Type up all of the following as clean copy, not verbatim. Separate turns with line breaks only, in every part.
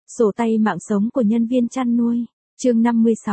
Sổ tay mạng sống của nhân viên chăn nuôi. Chương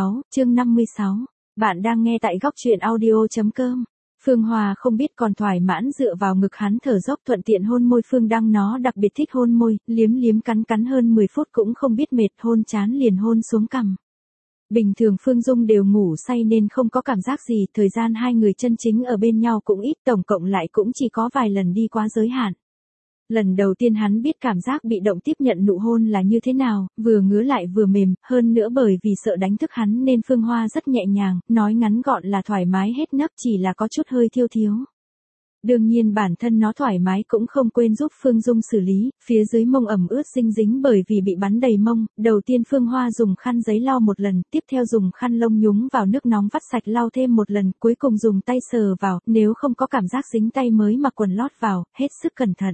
56. Bạn đang nghe tại góc truyện audio.com. Phương Hòa không biết còn thỏa mãn dựa vào ngực hắn thở dốc thuận tiện hôn môi Phương Đăng, nó đặc biệt thích hôn môi, liếm liếm cắn cắn hơn 10 phút cũng không biết mệt, hôn chán liền hôn xuống cằm. Bình thường Phương Dung đều ngủ say nên không có cảm giác gì, thời gian hai người chân chính ở bên nhau cũng ít, tổng cộng lại cũng chỉ có vài lần đi quá giới hạn. Lần đầu tiên hắn biết cảm giác bị động tiếp nhận nụ hôn là như thế nào, vừa ngứa lại vừa mềm, hơn nữa bởi vì sợ đánh thức hắn nên Phương Hoa rất nhẹ nhàng, nói ngắn gọn là thoải mái hết nấc, chỉ là có chút hơi thiêu thiếu. Đương nhiên bản thân nó thoải mái cũng không quên giúp Phương Dung xử lý, phía dưới mông ẩm ướt dinh dính bởi vì bị bắn đầy mông, đầu tiên Phương Hoa dùng khăn giấy lau một lần, tiếp theo dùng khăn lông nhúng vào nước nóng vắt sạch lau thêm một lần, cuối cùng dùng tay sờ vào, nếu không có cảm giác dính tay mới mặc quần lót vào, hết sức cẩn thận.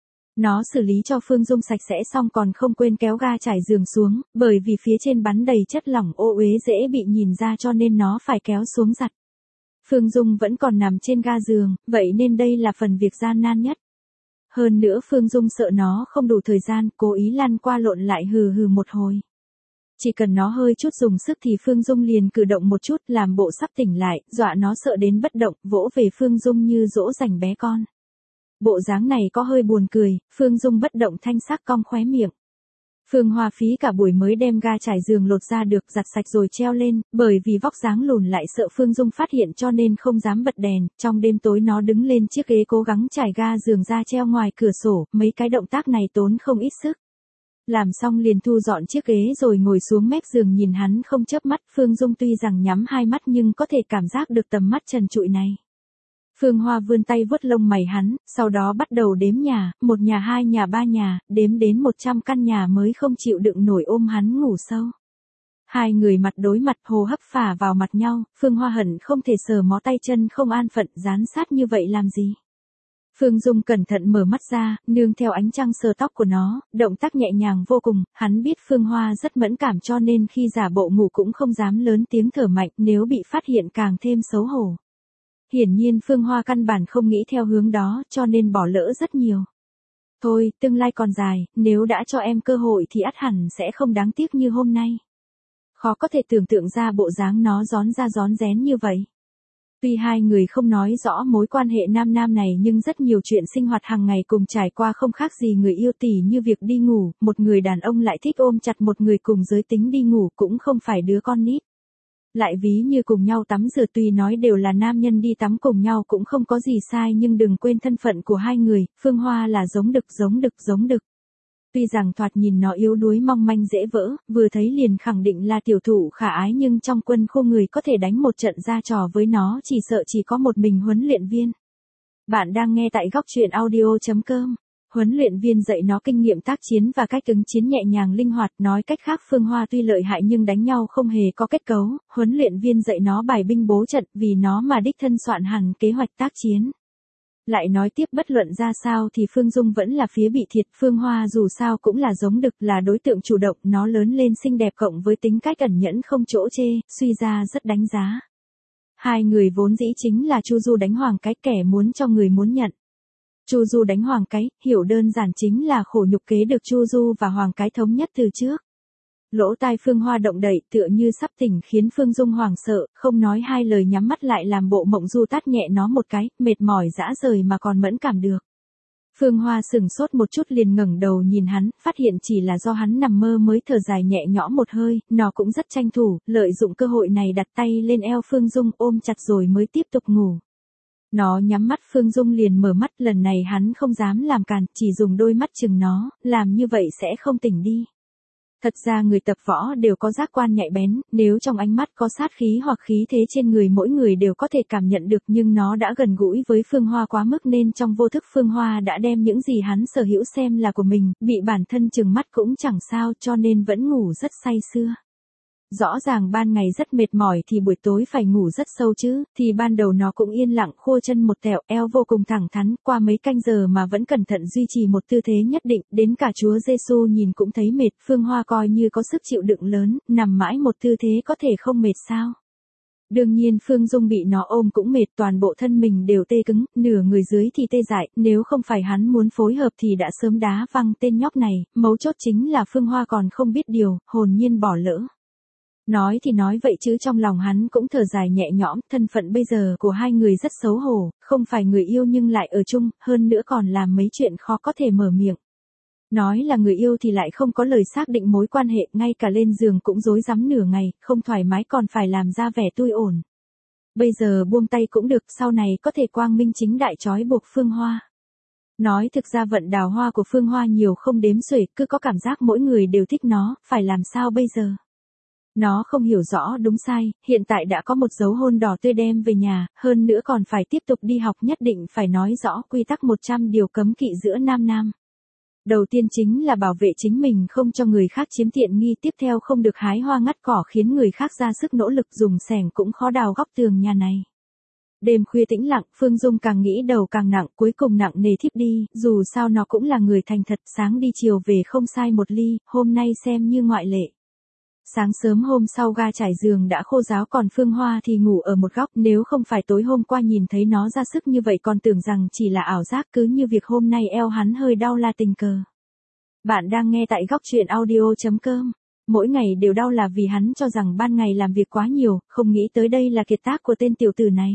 Nó xử lý cho Phương Dung sạch sẽ xong còn không quên kéo ga trải giường xuống, bởi vì phía trên bắn đầy chất lỏng ô uế dễ bị nhìn ra cho nên nó phải kéo xuống giặt. Phương Dung vẫn còn nằm trên ga giường, vậy nên đây là phần việc gian nan nhất. Hơn nữa Phương Dung sợ nó không đủ thời gian, cố ý lăn qua lộn lại hừ hừ một hồi. Chỉ cần nó hơi chút dùng sức thì Phương Dung liền cử động một chút, làm bộ sắp tỉnh lại, dọa nó sợ đến bất động, vỗ về Phương Dung như dỗ dành bé con. Bộ dáng này có hơi buồn cười, Phương Dung bất động thanh sắc cong khóe miệng. Phương Hoa phí cả buổi mới đem ga trải giường lột ra được, giặt sạch rồi treo lên, bởi vì vóc dáng lùn lại sợ Phương Dung phát hiện cho nên không dám bật đèn, trong đêm tối nó đứng lên chiếc ghế cố gắng trải ga giường ra treo ngoài cửa sổ, mấy cái động tác này tốn không ít sức. Làm xong liền thu dọn chiếc ghế rồi ngồi xuống mép giường nhìn hắn không chớp mắt, Phương Dung tuy rằng nhắm hai mắt nhưng có thể cảm giác được tầm mắt trần trụi này. Phương Hoa vươn tay vuốt lông mày hắn, sau đó bắt đầu đếm nhà, 1 nhà 2 nhà 3 nhà, đếm đến 100 căn nhà mới không chịu đựng nổi ôm hắn ngủ sâu. Hai người mặt đối mặt hô hấp phả vào mặt nhau, Phương Hoa hận không thể sờ mó tay chân không an phận dán sát như vậy làm gì. Phương Dung cẩn thận mở mắt ra, nương theo ánh trăng sờ tóc của nó, động tác nhẹ nhàng vô cùng, hắn biết Phương Hoa rất mẫn cảm cho nên khi giả bộ ngủ cũng không dám lớn tiếng thở mạnh, nếu bị phát hiện càng thêm xấu hổ. Hiển nhiên Phương Hoa căn bản không nghĩ theo hướng đó cho nên bỏ lỡ rất nhiều. Thôi, tương lai còn dài, nếu đã cho em cơ hội thì ắt hẳn sẽ không đáng tiếc như hôm nay. Khó có thể tưởng tượng ra bộ dáng nó rón ra rón rén như vậy. Tuy hai người không nói rõ mối quan hệ nam nam này nhưng rất nhiều chuyện sinh hoạt hàng ngày cùng trải qua không khác gì người yêu tỉ như việc đi ngủ, một người đàn ông lại thích ôm chặt một người cùng giới tính đi ngủ cũng không phải đứa con nít. Lại ví như cùng nhau tắm rửa, tuy nói đều là nam nhân đi tắm cùng nhau cũng không có gì sai nhưng đừng quên thân phận của hai người, Phương Hoa là giống đực. Tuy rằng thoạt nhìn nó yếu đuối mong manh dễ vỡ, vừa thấy liền khẳng định là tiểu thủ khả ái nhưng trong quân khu người có thể đánh một trận ra trò với nó chỉ sợ chỉ có một mình huấn luyện viên. Bạn đang nghe tại góc truyện audio.com. Huấn luyện viên dạy nó kinh nghiệm tác chiến và cách ứng chiến nhẹ nhàng linh hoạt, nói cách khác Phương Hoa tuy lợi hại nhưng đánh nhau không hề có kết cấu, huấn luyện viên dạy nó bài binh bố trận vì nó mà đích thân soạn hẳn kế hoạch tác chiến. Lại nói tiếp bất luận ra sao thì Phương Dung vẫn là phía bị thiệt, Phương Hoa dù sao cũng là giống đực, là đối tượng chủ động, nó lớn lên xinh đẹp cộng với tính cách ẩn nhẫn không chỗ chê, suy ra rất đánh giá. Hai người vốn dĩ chính là Chu Du đánh Hoàng Cái, kẻ muốn cho người muốn nhận. Chu Du đánh Hoàng Cái, hiểu đơn giản chính là khổ nhục kế được Chu Du và Hoàng Cái thống nhất từ trước. Lỗ tai Phương Hoa động đậy tựa như sắp tỉnh khiến Phương Dung hoảng sợ, không nói hai lời nhắm mắt lại làm bộ mộng du tát nhẹ nó một cái, mệt mỏi dã rời mà còn mẫn cảm được. Phương Hoa sừng sốt một chút liền ngẩng đầu nhìn hắn, phát hiện chỉ là do hắn nằm mơ mới thở dài nhẹ nhõm một hơi, nó cũng rất tranh thủ, lợi dụng cơ hội này đặt tay lên eo Phương Dung ôm chặt rồi mới tiếp tục ngủ. Nó nhắm mắt Phương Dung liền mở mắt, lần này hắn không dám làm càn, chỉ dùng đôi mắt chừng nó, làm như vậy sẽ không tỉnh đi. Thật ra người tập võ đều có giác quan nhạy bén, nếu trong ánh mắt có sát khí hoặc khí thế trên người mỗi người đều có thể cảm nhận được nhưng nó đã gần gũi với Phương Hoa quá mức nên trong vô thức Phương Hoa đã đem những gì hắn sở hữu xem là của mình, bị bản thân chừng mắt cũng chẳng sao cho nên vẫn ngủ rất say sưa. Rõ ràng ban ngày rất mệt mỏi thì buổi tối phải ngủ rất sâu chứ, thì ban đầu nó cũng yên lặng khô chân một tẹo, eo vô cùng thẳng thắn, qua mấy canh giờ mà vẫn cẩn thận duy trì một tư thế nhất định, đến cả Chúa Giêsu nhìn cũng thấy mệt, Phương Hoa coi như có sức chịu đựng lớn, nằm mãi một tư thế có thể không mệt sao. Đương nhiên Phương Dung bị nó ôm cũng mệt, toàn bộ thân mình đều tê cứng, nửa người dưới thì tê dại, nếu không phải hắn muốn phối hợp thì đã sớm đá văng tên nhóc này, mấu chốt chính là Phương Hoa còn không biết điều, hồn nhiên bỏ lỡ. Nói thì nói vậy chứ trong lòng hắn cũng thở dài nhẹ nhõm, thân phận bây giờ của hai người rất xấu hổ, không phải người yêu nhưng lại ở chung, hơn nữa còn làm mấy chuyện khó có thể mở miệng. Nói là người yêu thì lại không có lời xác định mối quan hệ, ngay cả lên giường cũng rối rắm nửa ngày, không thoải mái còn phải làm ra vẻ tươi ổn. Bây giờ buông tay cũng được, sau này có thể quang minh chính đại trói buộc Phương Hoa. Nói thực ra vận đào hoa của Phương Hoa nhiều không đếm xuể, cứ có cảm giác mỗi người đều thích nó, phải làm sao bây giờ? Nó không hiểu rõ đúng sai, hiện tại đã có một dấu hôn đỏ tươi đem về nhà, hơn nữa còn phải tiếp tục đi học, nhất định phải nói rõ quy tắc 100 điều cấm kỵ giữa nam nam. Đầu tiên chính là bảo vệ chính mình không cho người khác chiếm tiện nghi, tiếp theo không được hái hoa ngắt cỏ khiến người khác ra sức nỗ lực dùng xẻng cũng khó đào góc tường nhà này. Đêm khuya tĩnh lặng, Phương Dung càng nghĩ đầu càng nặng, cuối cùng nặng nề thiếp đi, dù sao nó cũng là người thành thật, sáng đi chiều về không sai một ly, hôm nay xem như ngoại lệ. Sáng sớm hôm sau ga trải giường đã khô ráo, còn Phương Hoa thì ngủ ở một góc, nếu không phải tối hôm qua nhìn thấy nó ra sức như vậy còn tưởng rằng chỉ là ảo giác, cứ như việc hôm nay eo hắn hơi đau là tình cờ. Bạn đang nghe tại góc truyện audio.com. Mỗi ngày đều đau là vì hắn cho rằng ban ngày làm việc quá nhiều, không nghĩ tới đây là kiệt tác của tên tiểu tử này.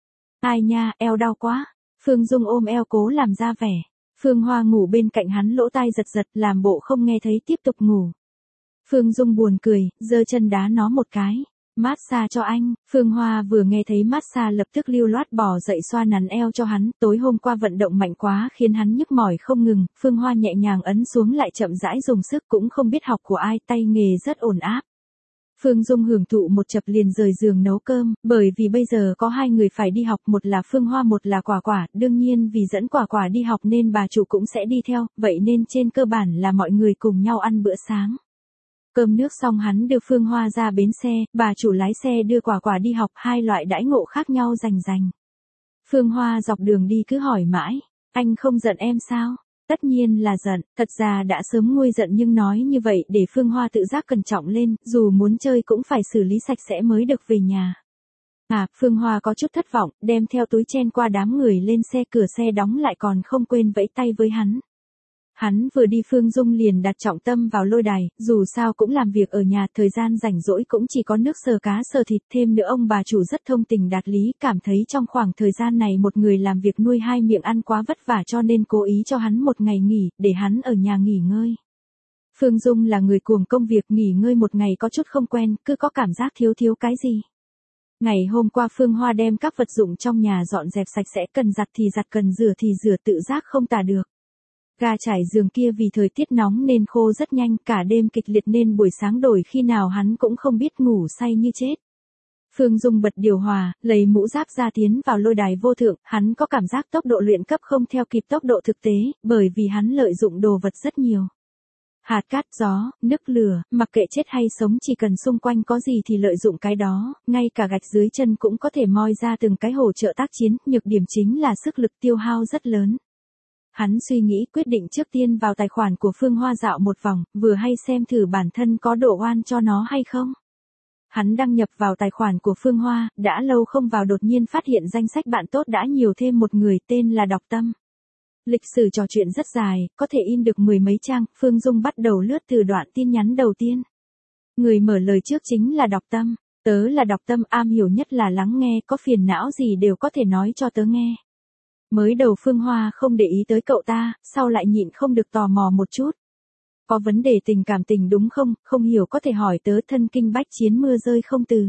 Ai nha, eo đau quá. Phương Dung ôm eo cố làm ra vẻ. Phương Hoa ngủ bên cạnh hắn, lỗ tai giật giật, làm bộ không nghe thấy tiếp tục ngủ. Phương Dung buồn cười, giơ chân đá nó một cái. Massage cho anh. Phương Hoa vừa nghe thấy massage lập tức lưu loát bò dậy xoa nắn eo cho hắn, tối hôm qua vận động mạnh quá khiến hắn nhức mỏi không ngừng, Phương Hoa nhẹ nhàng ấn xuống lại chậm rãi dùng sức, cũng không biết học của ai, tay nghề rất ổn áp. Phương Dung hưởng thụ một chập liền rời giường nấu cơm, bởi vì bây giờ có hai người phải đi học, một là Phương Hoa một là Quả Quả, đương nhiên vì dẫn Quả Quả đi học nên bà chủ cũng sẽ đi theo, vậy nên trên cơ bản là mọi người cùng nhau ăn bữa sáng. Cơm nước xong hắn đưa Phương Hoa ra bến xe, bà chủ lái xe đưa Quả Quả đi học, hai loại đãi ngộ khác nhau rành rành. Phương Hoa dọc đường đi cứ hỏi mãi, anh không giận em sao? Tất nhiên là giận, thật ra đã sớm nguôi giận nhưng nói như vậy để Phương Hoa tự giác cẩn trọng lên, dù muốn chơi cũng phải xử lý sạch sẽ mới được về nhà. Phương Hoa có chút thất vọng, đem theo túi chen qua đám người lên xe, cửa xe đóng lại còn không quên vẫy tay với hắn. Hắn vừa đi Phương Dung liền đặt trọng tâm vào lôi đài, dù sao cũng làm việc ở nhà, thời gian rảnh rỗi cũng chỉ có nước sờ cá sờ thịt, thêm nữa ông bà chủ rất thông tình đạt lý, cảm thấy trong khoảng thời gian này một người làm việc nuôi hai miệng ăn quá vất vả cho nên cố ý cho hắn một ngày nghỉ, để hắn ở nhà nghỉ ngơi. Phương Dung là người cuồng công việc, nghỉ ngơi một ngày có chút không quen, cứ có cảm giác thiếu cái gì. Ngày hôm qua Phương Hoa đem các vật dụng trong nhà dọn dẹp sạch sẽ, cần giặt thì giặt, cần rửa thì rửa, tự giác không tả được. Ga trải giường kia vì thời tiết nóng nên khô rất nhanh, cả đêm kịch liệt nên buổi sáng đổi khi nào hắn cũng không biết, ngủ say như chết. Phương Dung bật điều hòa, lấy mũ giáp ra tiến vào lôi đài vô thượng, hắn có cảm giác tốc độ luyện cấp không theo kịp tốc độ thực tế, bởi vì hắn lợi dụng đồ vật rất nhiều. Hạt cát, gió, nước lửa, mặc kệ chết hay sống chỉ cần xung quanh có gì thì lợi dụng cái đó, ngay cả gạch dưới chân cũng có thể moi ra từng cái hỗ trợ tác chiến, nhược điểm chính là sức lực tiêu hao rất lớn. Hắn suy nghĩ quyết định trước tiên vào tài khoản của Phương Hoa dạo một vòng, vừa hay xem thử bản thân có độ oan cho nó hay không. Hắn đăng nhập vào tài khoản của Phương Hoa, đã lâu không vào đột nhiên phát hiện danh sách bạn tốt đã nhiều thêm một người tên là Đọc Tâm. Lịch sử trò chuyện rất dài, có thể in được mười mấy trang, Phương Dung bắt đầu lướt từ đoạn tin nhắn đầu tiên. Người mở lời trước chính là Đọc Tâm, tớ là Đọc Tâm, am hiểu nhất là lắng nghe, có phiền não gì đều có thể nói cho tớ nghe. Mới đầu Phương Hoa không để ý tới cậu ta, sau lại nhịn không được tò mò một chút. Có vấn đề tình cảm tình đúng không, không hiểu có thể hỏi tớ, thân kinh bách chiến mưa rơi không từ.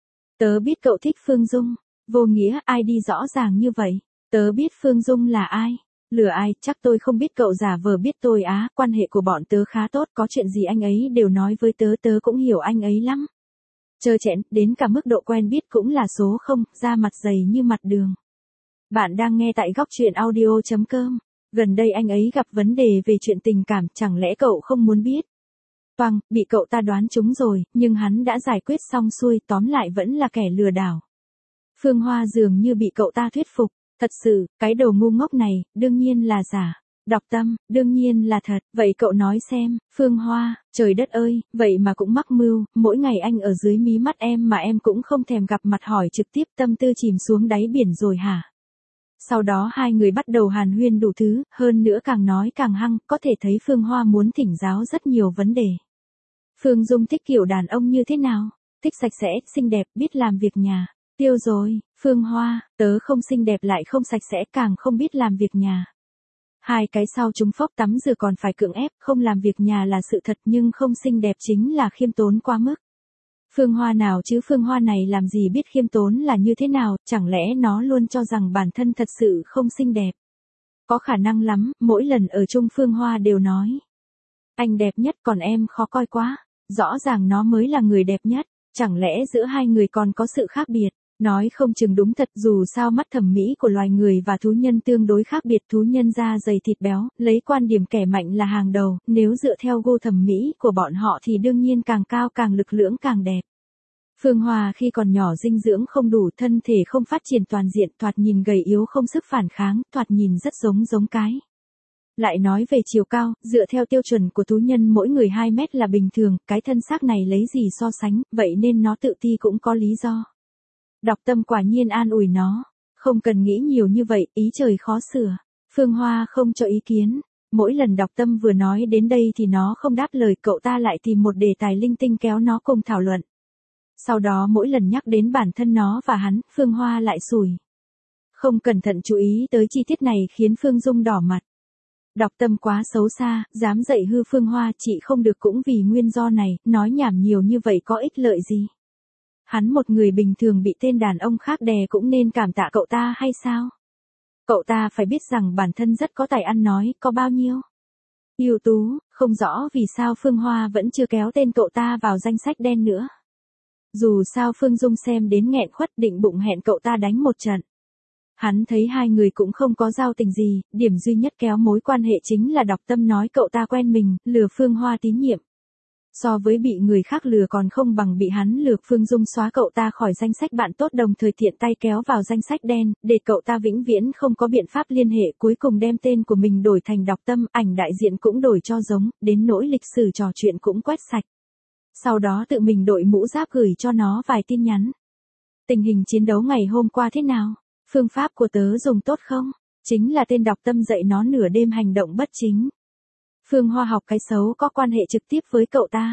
Tớ biết cậu thích Phương Dung, vô nghĩa ai đi rõ ràng như vậy. Tớ biết Phương Dung là ai, lừa ai, chắc tôi không biết cậu giả vờ biết tôi quan hệ của bọn tớ khá tốt, có chuyện gì anh ấy đều nói với tớ, tớ cũng hiểu anh ấy lắm. Trơ trẽn, đến cả mức độ quen biết cũng là số không, da mặt dày như mặt đường. Bạn đang nghe tại góc truyện audio.com. Gần đây anh ấy gặp vấn đề về chuyện tình cảm, chẳng lẽ cậu không muốn biết? Toang, bị cậu ta đoán trúng rồi, nhưng hắn đã giải quyết xong xuôi, tóm lại vẫn là kẻ lừa đảo. Phương Hoa dường như bị cậu ta thuyết phục, thật sự, cái đầu ngu ngốc này, đương nhiên là giả. Đọc Tâm, đương nhiên là thật, vậy cậu nói xem, Phương Hoa, trời đất ơi, vậy mà cũng mắc mưu, mỗi ngày anh ở dưới mí mắt em mà em cũng không thèm gặp mặt hỏi trực tiếp, tâm tư chìm xuống đáy biển rồi hả? Sau đó hai người bắt đầu hàn huyên đủ thứ, hơn nữa càng nói càng hăng, có thể thấy Phương Hoa muốn thỉnh giáo rất nhiều vấn đề. Phương Dung thích kiểu đàn ông như thế nào? Thích sạch sẽ, xinh đẹp, biết làm việc nhà. Tiêu rồi, Phương Hoa, tớ không xinh đẹp lại không sạch sẽ càng không biết làm việc nhà. Hai cái sau chúng phốc tắm rửa còn phải cưỡng ép, không làm việc nhà là sự thật nhưng không xinh đẹp chính là khiêm tốn quá mức. Phương Hoa nào chứ Phương Hoa này làm gì biết khiêm tốn là như thế nào, chẳng lẽ nó luôn cho rằng bản thân thật sự không xinh đẹp. Có khả năng lắm, mỗi lần ở chung Phương Hoa đều nói. Anh đẹp nhất còn em khó coi quá, rõ ràng nó mới là người đẹp nhất, chẳng lẽ giữa hai người còn có sự khác biệt. Nói không chừng đúng thật dù sao mắt thẩm mỹ của loài người và thú nhân tương đối khác biệt thú nhân da dày thịt béo, lấy quan điểm kẻ mạnh là hàng đầu, nếu dựa theo gu thẩm mỹ của bọn họ thì đương nhiên càng cao càng lực lưỡng càng đẹp. Phương Hoa khi còn nhỏ dinh dưỡng không đủ thân thể không phát triển toàn diện thoạt nhìn gầy yếu không sức phản kháng, thoạt nhìn rất giống cái. Lại nói về chiều cao, dựa theo tiêu chuẩn của thú nhân mỗi người 2 mét là bình thường, cái thân xác này lấy gì so sánh, vậy nên nó tự ti cũng có lý do. Đọc Tâm quả nhiên an ủi nó, không cần nghĩ nhiều như vậy, ý trời khó sửa. Phương Hoa không cho ý kiến, mỗi lần Đọc Tâm vừa nói đến đây thì nó không đáp lời, cậu ta lại tìm một đề tài linh tinh kéo nó cùng thảo luận. Sau đó mỗi lần nhắc đến bản thân nó và hắn, Phương Hoa lại sủi. Không cẩn thận chú ý tới chi tiết này khiến Phương Dung đỏ mặt. Đọc Tâm quá xấu xa, dám dạy hư Phương Hoa, chị không được cũng vì nguyên do này, nói nhảm nhiều như vậy có ích lợi gì. Hắn một người bình thường bị tên đàn ông khác đè cũng nên cảm tạ cậu ta hay sao? Cậu ta phải biết rằng bản thân rất có tài ăn nói, có bao nhiêu ưu tú, không rõ vì sao Phương Hoa vẫn chưa kéo tên cậu ta vào danh sách đen nữa. Dù sao Phương Dung xem đến nghẹn khuất định bụng hẹn cậu ta đánh một trận. Hắn thấy hai người cũng không có giao tình gì, điểm duy nhất kéo mối quan hệ chính là Đọc Tâm nói cậu ta quen mình, lừa Phương Hoa tín nhiệm. So với bị người khác lừa còn không bằng bị hắn lừa, Phương Dung xóa cậu ta khỏi danh sách bạn tốt đồng thời tiện tay kéo vào danh sách đen, để cậu ta vĩnh viễn không có biện pháp liên hệ, cuối cùng đem tên của mình đổi thành Đọc Tâm, ảnh đại diện cũng đổi cho giống, đến nỗi lịch sử trò chuyện cũng quét sạch. Sau đó tự mình đội mũ giáp gửi cho nó vài tin nhắn. Tình hình chiến đấu ngày hôm qua thế nào? Phương pháp của tớ dùng tốt không? Chính là tên Đọc Tâm dạy nó nửa đêm hành động bất chính. Phương Hoa học cái xấu có quan hệ trực tiếp với cậu ta.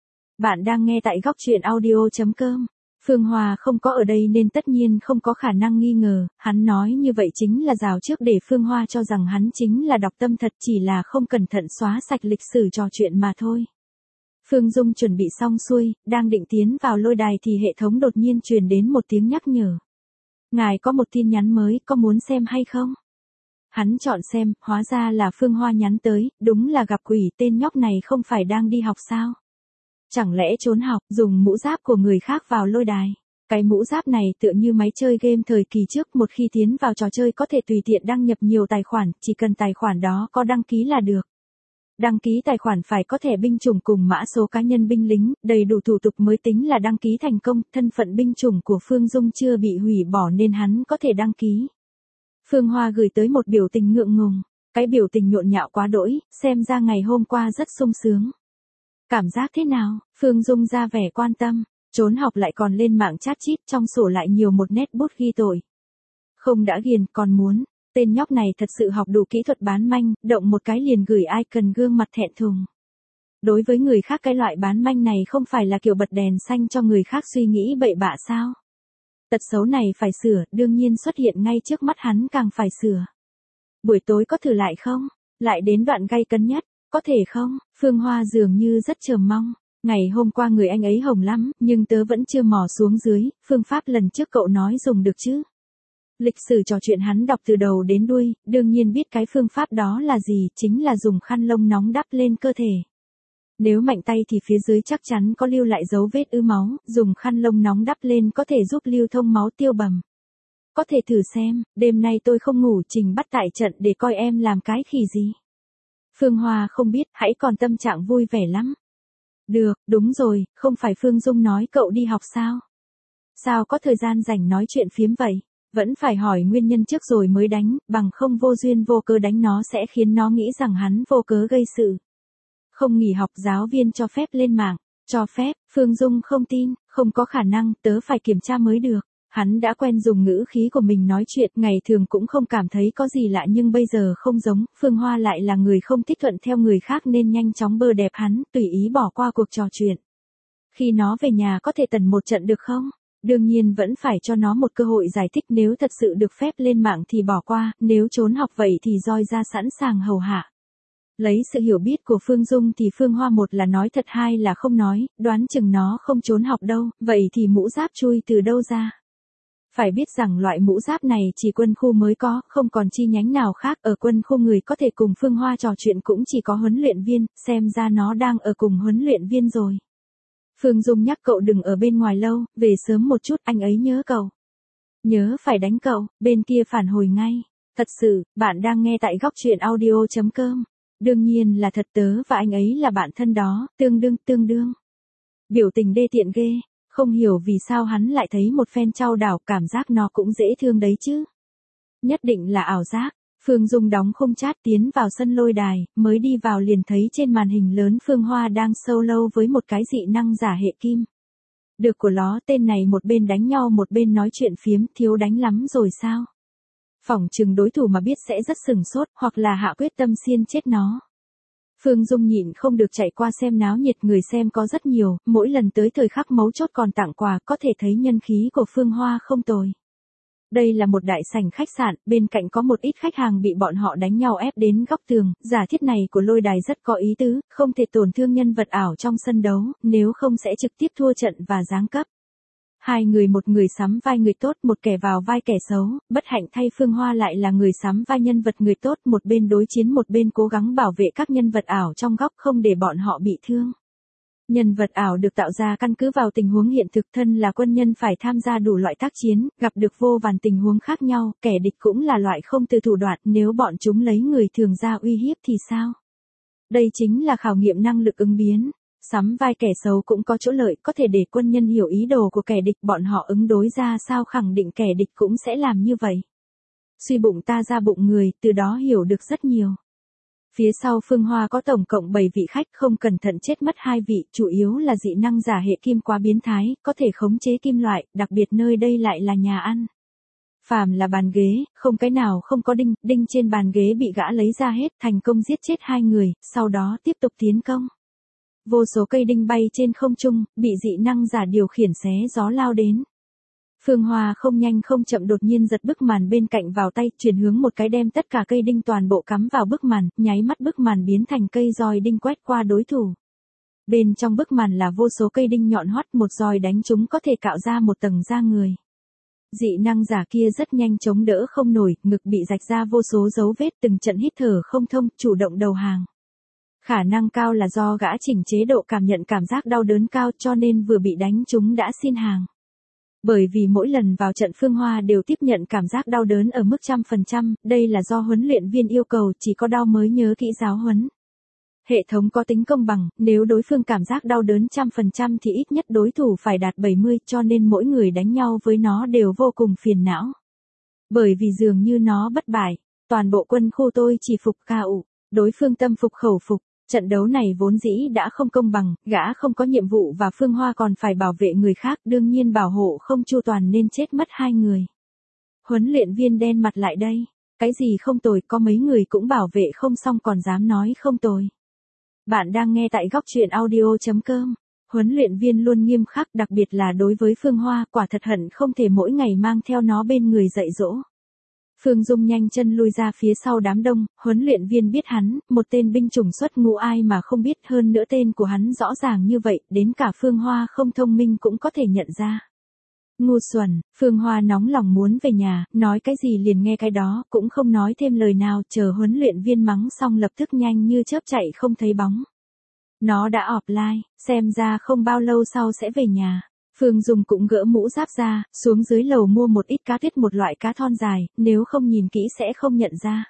Bạn đang nghe tại góc truyện audio.com. Phương Hoa không có ở đây nên tất nhiên không có khả năng nghi ngờ, hắn nói như vậy chính là rào trước để Phương Hoa cho rằng hắn chính là Đọc Tâm thật, chỉ là không cẩn thận xóa sạch lịch sử trò chuyện mà thôi. Phương Dung chuẩn bị xong xuôi, đang định tiến vào lôi đài thì hệ thống đột nhiên truyền đến một tiếng nhắc nhở. Ngài có một tin nhắn mới, có muốn xem hay không? Hắn chọn xem, hóa ra là Phương Hoa nhắn tới, đúng là gặp quỷ, tên nhóc này không phải đang đi học sao? Chẳng lẽ trốn học, dùng mũ giáp của người khác vào lôi đài? Cái mũ giáp này tựa như máy chơi game thời kỳ trước, một khi tiến vào trò chơi có thể tùy tiện đăng nhập nhiều tài khoản, chỉ cần tài khoản đó có đăng ký là được. Đăng ký tài khoản phải có thẻ binh chủng cùng mã số cá nhân binh lính, đầy đủ thủ tục mới tính là đăng ký thành công, thân phận binh chủng của Phương Dung chưa bị hủy bỏ nên hắn có thể đăng ký. Phương Hoa gửi tới một biểu tình ngượng ngùng, cái biểu tình nhộn nhạo quá đỗi, xem ra ngày hôm qua rất sung sướng. Cảm giác thế nào? Phương Dung ra vẻ quan tâm, trốn học lại còn lên mạng chat chít, trong sổ lại nhiều một nét bút ghi tội. Không đã ghiền còn muốn, tên nhóc này thật sự học đủ kỹ thuật bán manh, động một cái liền gửi icon gương mặt thẹn thùng. Đối với người khác cái loại bán manh này không phải là kiểu bật đèn xanh cho người khác suy nghĩ bậy bạ sao? Tật xấu này phải sửa, đương nhiên xuất hiện ngay trước mắt hắn càng phải sửa. Buổi tối có thử lại không? Lại đến đoạn gay cấn nhất, có thể không? Phương Hoa dường như rất chờ mong. Ngày hôm qua người anh ấy hồng lắm, nhưng tớ vẫn chưa mò xuống dưới, phương pháp lần trước cậu nói dùng được chứ? Lịch sử trò chuyện hắn đọc từ đầu đến đuôi, đương nhiên biết cái phương pháp đó là gì, chính là dùng khăn lông nóng đắp lên cơ thể. Nếu mạnh tay thì phía dưới chắc chắn có lưu lại dấu vết ứ máu, dùng khăn lông nóng đắp lên có thể giúp lưu thông máu tiêu bầm. Có thể thử xem, đêm nay tôi không ngủ, Trình bắt tại trận để coi em làm cái khỉ gì. Phương Hoa không biết, hãy còn tâm trạng vui vẻ lắm. Được, đúng rồi, không phải Phương Dung nói cậu đi học sao? Sao có thời gian rảnh nói chuyện phiếm vậy? Vẫn phải hỏi nguyên nhân trước rồi mới đánh, bằng không vô duyên vô cớ đánh nó sẽ khiến nó nghĩ rằng hắn vô cớ gây sự. Không nghỉ học, giáo viên cho phép lên mạng. Cho phép, Phương Dung không tin, không có khả năng, tớ phải kiểm tra mới được. Hắn đã quen dùng ngữ khí của mình nói chuyện, ngày thường cũng không cảm thấy có gì lạ, nhưng bây giờ không giống, Phương Hoa lại là người không thích thuận theo người khác nên nhanh chóng bơ đẹp hắn, tùy ý bỏ qua cuộc trò chuyện. Khi nó về nhà có thể tần một trận được không? Đương nhiên vẫn phải cho nó một cơ hội giải thích, nếu thật sự được phép lên mạng thì bỏ qua, nếu trốn học vậy thì roi ra sẵn sàng hầu hạ. Lấy sự hiểu biết của Phương Dung thì Phương Hoa một là nói thật, hai là không nói, đoán chừng nó không trốn học đâu, vậy thì mũ giáp chui từ đâu ra? Phải biết rằng loại mũ giáp này chỉ quân khu mới có, không còn chi nhánh nào khác, ở quân khu người có thể cùng Phương Hoa trò chuyện cũng chỉ có huấn luyện viên, xem ra nó đang ở cùng huấn luyện viên rồi. Phương Dung nhắc cậu đừng ở bên ngoài lâu, về sớm một chút, anh ấy nhớ cậu. Nhớ phải đánh cậu, bên kia phản hồi ngay. Thật sự, bạn đang nghe tại góc truyện audio.com. Đương nhiên là thật, tớ và anh ấy là bạn thân đó, tương đương. Biểu tình đê tiện ghê, không hiểu vì sao hắn lại thấy một phen trao đảo, cảm giác nó cũng dễ thương đấy chứ. Nhất định là ảo giác. Phương Dung đóng khung chat tiến vào sân lôi đài, mới đi vào liền thấy trên màn hình lớn Phương Hoa đang solo với một cái dị năng giả hệ kim. Được của ló, tên này một bên đánh nhau một bên nói chuyện phiếm, thiếu đánh lắm rồi sao? Phỏng chừng đối thủ mà biết sẽ rất sừng sốt, hoặc là hạ quyết tâm xiên chết nó. Phương Dung nhịn không được chạy qua xem náo nhiệt, người xem có rất nhiều, mỗi lần tới thời khắc mấu chốt còn tặng quà, có thể thấy nhân khí của Phương Hoa không tồi. Đây là một đại sảnh khách sạn, bên cạnh có một ít khách hàng bị bọn họ đánh nhau ép đến góc tường, giả thiết này của lôi đài rất có ý tứ, không thể tổn thương nhân vật ảo trong sân đấu, nếu không sẽ trực tiếp thua trận và giáng cấp. Hai người, một người sắm vai người tốt, một kẻ vào vai kẻ xấu, bất hạnh thay Phương Hoa lại là người sắm vai nhân vật người tốt, một bên đối chiến một bên cố gắng bảo vệ các nhân vật ảo trong góc không để bọn họ bị thương. Nhân vật ảo được tạo ra căn cứ vào tình huống hiện thực, thân là quân nhân phải tham gia đủ loại tác chiến, gặp được vô vàn tình huống khác nhau, kẻ địch cũng là loại không từ thủ đoạn, nếu bọn chúng lấy người thường ra uy hiếp thì sao? Đây chính là khảo nghiệm năng lực ứng biến. Sắm vai kẻ xấu cũng có chỗ lợi, có thể để quân nhân hiểu ý đồ của kẻ địch, bọn họ ứng đối ra sao khẳng định kẻ địch cũng sẽ làm như vậy. Suy bụng ta ra bụng người, từ đó hiểu được rất nhiều. Phía sau Phương Hoa có tổng cộng 7 vị khách, không cẩn thận chết mất 2 vị, chủ yếu là dị năng giả hệ kim quá biến thái, có thể khống chế kim loại, đặc biệt nơi đây lại là nhà ăn. Phàm là bàn ghế, không cái nào không có đinh trên bàn ghế bị gã lấy ra hết, thành công giết chết 2 người, sau đó tiếp tục tiến công. Vô số cây đinh bay trên không trung, bị dị năng giả điều khiển xé gió lao đến. Phương Hoa không nhanh không chậm đột nhiên giật bức màn bên cạnh vào tay, chuyển hướng một cái đem tất cả cây đinh toàn bộ cắm vào bức màn, nháy mắt bức màn biến thành cây roi đinh quét qua đối thủ. Bên trong bức màn là vô số cây đinh nhọn hoắt, một roi đánh chúng có thể cạo ra một tầng da người. Dị năng giả kia rất nhanh chống đỡ không nổi, ngực bị rạch ra vô số dấu vết, từng trận hít thở không thông, chủ động đầu hàng. Khả năng cao là do gã chỉnh chế độ cảm nhận cảm giác đau đớn cao, cho nên vừa bị đánh chúng đã xin hàng. Bởi vì mỗi lần vào trận Phương Hoa đều tiếp nhận cảm giác đau đớn ở mức 100%, đây là do huấn luyện viên yêu cầu, chỉ có đau mới nhớ kỹ giáo huấn. Hệ thống có tính công bằng, nếu đối phương cảm giác đau đớn 100% thì ít nhất đối thủ phải đạt 70, cho nên mỗi người đánh nhau với nó đều vô cùng phiền não. Bởi vì dường như nó bất bại, toàn bộ quân khu tôi chỉ phục KO, đối phương tâm phục khẩu phục. Trận đấu này vốn dĩ đã không công bằng, gã không có nhiệm vụ và Phương Hoa còn phải bảo vệ người khác, đương nhiên bảo hộ không chu toàn nên chết mất 2 người. Huấn luyện viên đen mặt lại đây, cái gì không tồi, có mấy người cũng bảo vệ không xong còn dám nói không tồi. Bạn đang nghe tại góc truyện audio.com. Huấn luyện viên luôn nghiêm khắc, đặc biệt là đối với Phương Hoa, quả thật hận không thể mỗi ngày mang theo nó bên người dạy dỗ. Phương Dung nhanh chân lui ra phía sau đám đông, huấn luyện viên biết hắn, một tên binh chủng xuất ngũ ai mà không biết, hơn nữa tên của hắn rõ ràng như vậy, đến cả Phương Hoa không thông minh cũng có thể nhận ra. Ngu xuẩn, Phương Hoa nóng lòng muốn về nhà, nói cái gì liền nghe cái đó, cũng không nói thêm lời nào, chờ huấn luyện viên mắng xong lập tức nhanh như chớp chạy không thấy bóng. Nó đã offline, xem ra không bao lâu sau sẽ về nhà. Phương Dung cũng gỡ mũ giáp ra, xuống dưới lầu mua một ít cá tuyết, một loại cá thon dài, nếu không nhìn kỹ sẽ không nhận ra.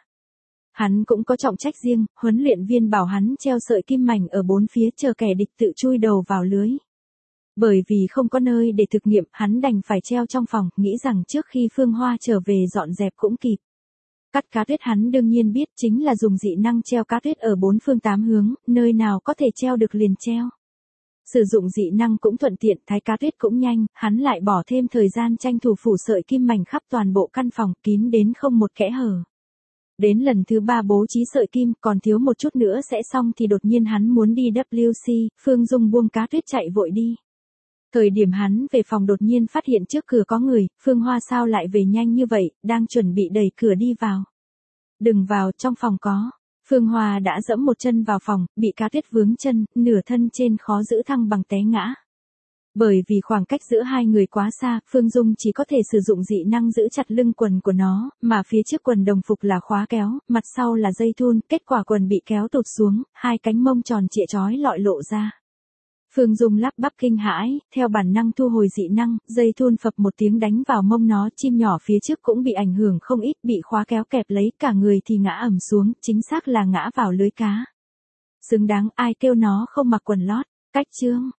Hắn cũng có trọng trách riêng, huấn luyện viên bảo hắn treo sợi kim mảnh ở 4 phía chờ kẻ địch tự chui đầu vào lưới. Bởi vì không có nơi để thực nghiệm, hắn đành phải treo trong phòng, nghĩ rằng trước khi Phương Hoa trở về dọn dẹp cũng kịp. Cắt cá tuyết hắn đương nhiên biết chính là dùng dị năng treo cá tuyết ở bốn phương tám hướng, nơi nào có thể treo được liền treo. Sử dụng dị năng cũng thuận tiện, thái cá tuyết cũng nhanh, hắn lại bỏ thêm thời gian tranh thủ phủ sợi kim mảnh khắp toàn bộ căn phòng, kín đến không một kẽ hở. Đến lần thứ 3 bố trí sợi kim, còn thiếu một chút nữa sẽ xong thì đột nhiên hắn muốn đi WC, Phương Dung buông cá tuyết chạy vội đi. Thời điểm hắn về phòng đột nhiên phát hiện trước cửa có người, Phương Hoa sao lại về nhanh như vậy, đang chuẩn bị đẩy cửa đi vào. Đừng vào, trong phòng có. Phương Hoa đã dẫm một chân vào phòng, bị cá tuyết vướng chân, nửa thân trên khó giữ thăng bằng té ngã. Bởi vì khoảng cách giữa hai người quá xa, Phương Dung chỉ có thể sử dụng dị năng giữ chặt lưng quần của nó, mà phía trước quần đồng phục là khóa kéo, mặt sau là dây thun, kết quả quần bị kéo tụt xuống, hai cánh mông tròn trịa trói lọi lộ ra. Phương Dung lắp bắp kinh hãi, theo bản năng thu hồi dị năng, dây thun phập một tiếng đánh vào mông nó, chim nhỏ phía trước cũng bị ảnh hưởng không ít, bị khóa kéo kẹp lấy, cả người thì ngã ầm xuống, chính xác là ngã vào lưới cá. Xứng đáng, ai kêu nó không mặc quần lót, cách chương.